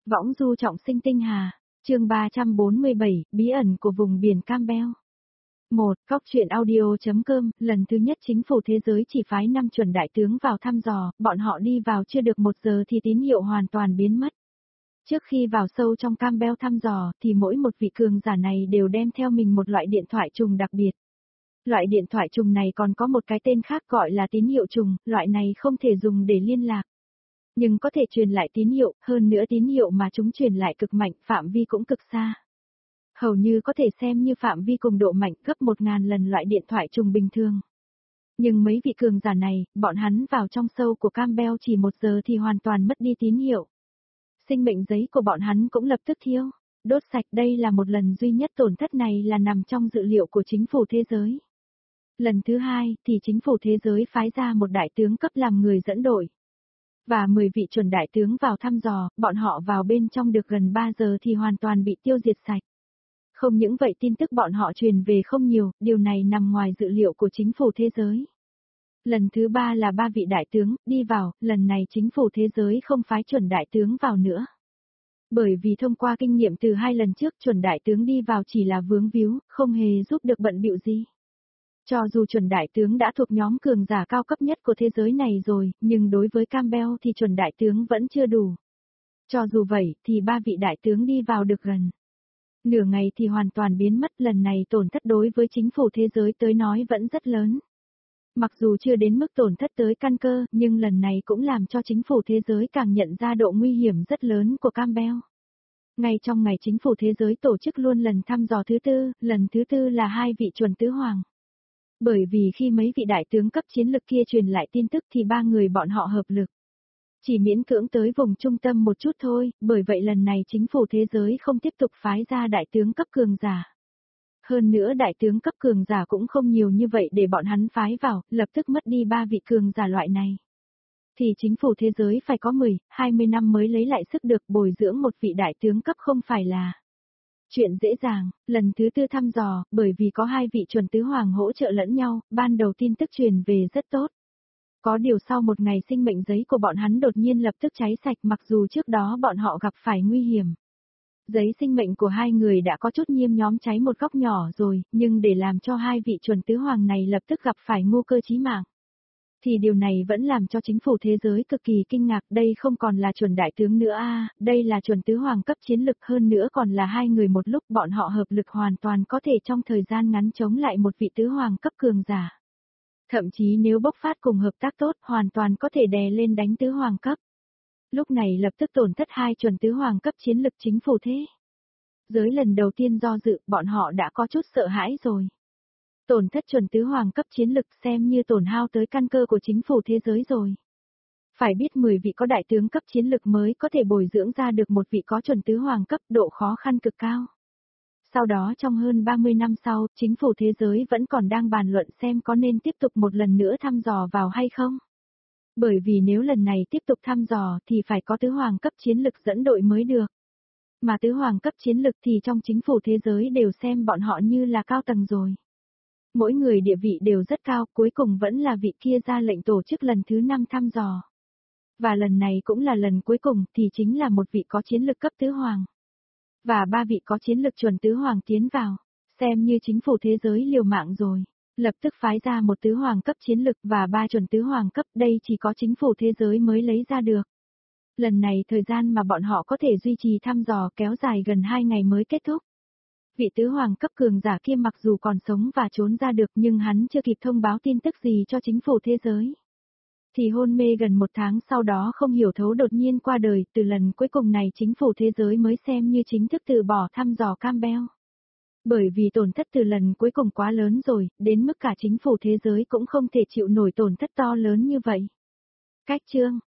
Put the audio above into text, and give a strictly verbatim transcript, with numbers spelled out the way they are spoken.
Võng du trọng sinh tinh hà, chương ba trăm bốn mươi bảy, bí ẩn của vùng biển Campbell. một. Góc truyện audio.com, lần thứ nhất chính phủ thế giới chỉ phái năm chuẩn đại tướng vào thăm dò, bọn họ đi vào chưa được một giờ thì tín hiệu hoàn toàn biến mất. Trước khi vào sâu trong Campbell thăm dò thì mỗi một vị cường giả này đều đem theo mình một loại điện thoại trùng đặc biệt. Loại điện thoại trùng này còn có một cái tên khác gọi là tín hiệu trùng, loại này không thể dùng để liên lạc. Nhưng có thể truyền lại tín hiệu, hơn nữa tín hiệu mà chúng truyền lại cực mạnh, phạm vi cũng cực xa. Hầu như có thể xem như phạm vi cùng độ mạnh gấp một ngàn lần loại điện thoại trùng bình thường. Nhưng mấy vị cường giả này, bọn hắn vào trong sâu của Campbell chỉ một giờ thì hoàn toàn mất đi tín hiệu. Sinh mệnh giấy của bọn hắn cũng lập tức thiêu, đốt sạch. Đây là một lần duy nhất tổn thất này là nằm trong dự liệu của chính phủ thế giới. Lần thứ hai thì chính phủ thế giới phái ra một đại tướng cấp làm người dẫn đội. Và mười vị chuẩn đại tướng vào thăm dò, bọn họ vào bên trong được gần ba giờ thì hoàn toàn bị tiêu diệt sạch. Không những vậy tin tức bọn họ truyền về không nhiều, điều này nằm ngoài dự liệu của chính phủ thế giới. Lần thứ ba là ba vị đại tướng, đi vào, lần này chính phủ thế giới không phái chuẩn đại tướng vào nữa. Bởi vì thông qua kinh nghiệm từ hai lần trước chuẩn đại tướng đi vào chỉ là vướng víu, không hề giúp được bận bịu gì. Cho dù chuẩn đại tướng đã thuộc nhóm cường giả cao cấp nhất của thế giới này rồi, nhưng đối với Campbell thì chuẩn đại tướng vẫn chưa đủ. Cho dù vậy thì ba vị đại tướng đi vào được gần nửa ngày thì hoàn toàn biến mất, lần này tổn thất đối với chính phủ thế giới tới nói vẫn rất lớn. Mặc dù chưa đến mức tổn thất tới căn cơ, nhưng lần này cũng làm cho chính phủ thế giới càng nhận ra độ nguy hiểm rất lớn của Campbell. Ngay trong ngày chính phủ thế giới tổ chức luôn lần thăm dò thứ tư, lần thứ tư là hai vị chuẩn tứ hoàng. Bởi vì khi mấy vị đại tướng cấp chiến lực kia truyền lại tin tức thì ba người bọn họ hợp lực. Chỉ miễn cưỡng tới vùng trung tâm một chút thôi, bởi vậy lần này chính phủ thế giới không tiếp tục phái ra đại tướng cấp cường giả. Hơn nữa đại tướng cấp cường giả cũng không nhiều như vậy để bọn hắn phái vào, lập tức mất đi ba vị cường giả loại này. Thì chính phủ thế giới phải có mười, hai mươi năm mới lấy lại sức được, bồi dưỡng một vị đại tướng cấp không phải là chuyện dễ dàng. Lần thứ tư thăm dò, bởi vì có hai vị chuẩn tứ hoàng hỗ trợ lẫn nhau, ban đầu tin tức truyền về rất tốt. Có điều sau một ngày sinh mệnh giấy của bọn hắn đột nhiên lập tức cháy sạch, mặc dù trước đó bọn họ gặp phải nguy hiểm. Giấy sinh mệnh của hai người đã có chút nhiễm nhóm cháy một góc nhỏ rồi, nhưng để làm cho hai vị chuẩn tứ hoàng này lập tức gặp phải nguy cơ chí mạng. Thì điều này vẫn làm cho chính phủ thế giới cực kỳ kinh ngạc, đây không còn là chuẩn đại tướng nữa a, à, đây là chuẩn tứ hoàng cấp chiến lực, hơn nữa còn là hai người một lúc, bọn họ hợp lực hoàn toàn có thể trong thời gian ngắn chống lại một vị tứ hoàng cấp cường giả. Thậm chí nếu bộc phát cùng hợp tác tốt, hoàn toàn có thể đè lên đánh tứ hoàng cấp. Lúc này lập tức tổn thất hai chuẩn tứ hoàng cấp chiến lực chính phủ thế giới lần đầu tiên do dự, bọn họ đã có chút sợ hãi rồi. Tổn thất chuẩn tứ hoàng cấp chiến lực xem như tổn hao tới căn cơ của chính phủ thế giới rồi. Phải biết mười vị có đại tướng cấp chiến lực mới có thể bồi dưỡng ra được một vị có chuẩn tứ hoàng cấp, độ khó khăn cực cao. Sau đó trong hơn ba mươi năm sau, chính phủ thế giới vẫn còn đang bàn luận xem có nên tiếp tục một lần nữa thăm dò vào hay không. Bởi vì nếu lần này tiếp tục thăm dò thì phải có tứ hoàng cấp chiến lực dẫn đội mới được. Mà tứ hoàng cấp chiến lực thì trong chính phủ thế giới đều xem bọn họ như là cao tầng rồi. Mỗi người địa vị đều rất cao, cuối cùng vẫn là vị kia ra lệnh tổ chức lần thứ năm thăm dò. Và lần này cũng là lần cuối cùng thì chính là một vị có chiến lực cấp tứ hoàng. Và ba vị có chiến lực chuẩn tứ hoàng tiến vào, xem như chính phủ thế giới liều mạng rồi. Lập tức phái ra một tứ hoàng cấp chiến lực và ba chuẩn tứ hoàng cấp, đây chỉ có chính phủ thế giới mới lấy ra được. Lần này thời gian mà bọn họ có thể duy trì thăm dò kéo dài gần hai ngày mới kết thúc. Vị tứ hoàng cấp cường giả kia mặc dù còn sống và trốn ra được nhưng hắn chưa kịp thông báo tin tức gì cho chính phủ thế giới. Thì hôn mê gần một tháng sau đó không hiểu thấu đột nhiên qua đời, từ lần cuối cùng này chính phủ thế giới mới xem như chính thức từ bỏ thăm dò Campbell. Bởi vì tổn thất từ lần cuối cùng quá lớn rồi, đến mức cả chính phủ thế giới cũng không thể chịu nổi tổn thất to lớn như vậy. Cách chương